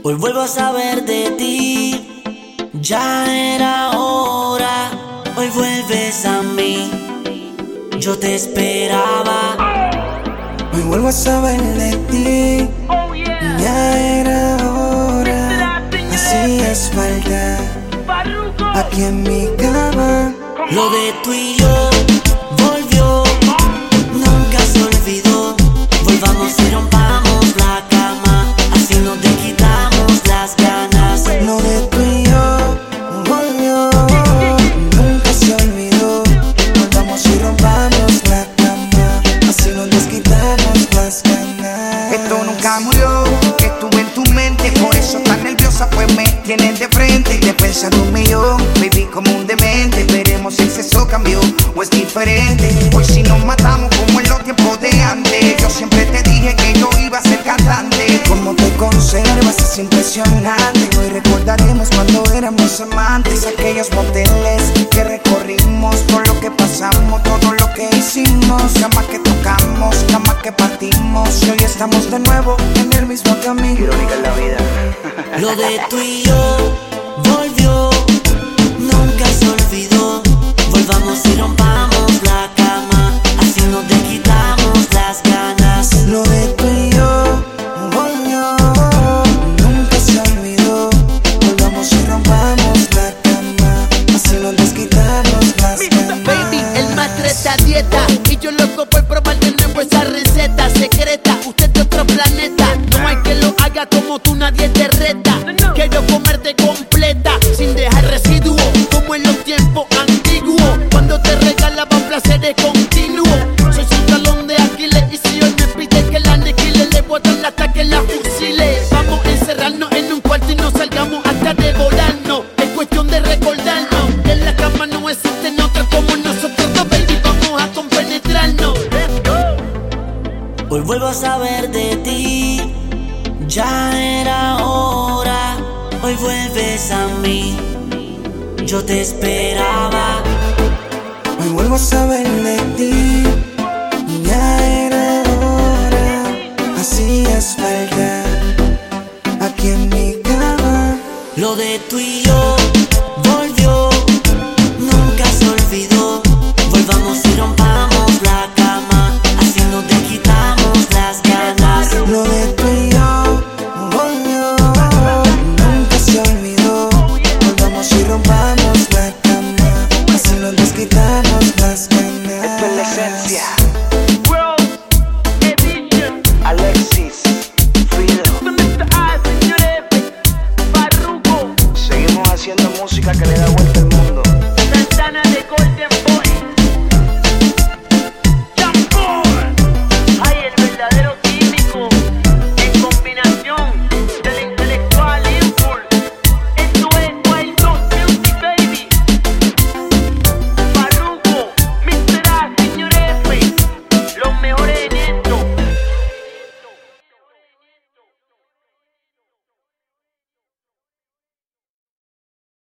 Hoy vuelvo a saber de ti, ya era hora. Hoy vuelves a mí, yo te esperaba. Hoy vuelvo a saber de ti, ya era hora. Hacías falta aquí en mi cama. Lo de tú y yo volvió, nunca se olvidó. Volvamos y rompamos la cama, así no te quitamos las ganas. Lo de tú y yo volvió, nunca se olvidó. Volvamos y rompamos la cama, así nos desquitamos las ganas. Esto nunca murió, estuve en tu mente, por eso tan nerviosa pues me tienes de frente. De pensar un millón, baby como un demente. Veremos si el sexo cambió o es diferente. Hoy si nos matamos como en los tiempos de antes. Yo siempre te dije que yo iba a ser cantante. Como te conservas es impresionante. Hoy recordaremos cuando éramos amantes. Aquellos moteles que recorrimos, todo lo que pasamos, todo lo que hicimos. Camas que tocamos, camas que partimos. Y hoy estamos de nuevo en el mismo camino. Irónica es la vida. Lo de tú y yo volvió, nunca se olvidó. Volvamos y rompamos la cama, así no te quitamos las ganas. Lo de tú y yo volvió, nunca se olvidó. Volvamos y rompamos la cama, así nos desquitamos las ganas. Baby, el maestro a dieta y yo loco por probar de nuevo esa receta secreta. Usted de otro planeta, no hay que lo haga como tú, nadie te reta. Quiero comerte completa, sin dejar residuo, como en los tiempos antiguos, cuando te regalaban placeres continuos. Soy su talón de Aquiles y si hoy me pide que la aniquile, le botan hasta que la fusile. Vamos a encerrarnos en un cuarto y no salgamos hasta devorarnos. Es cuestión de recordarnos que en la cama no existen otras como nosotros dos, baby, vamos a compenetrarnos. Hoy vuelvo a saber de ti, ya era hora. Hoy vuelves a mí, yo te esperaba. Hoy vuelvo a saber de ti, ya era hora. Hacías falta aquí en mi cama. Lo de tú y yo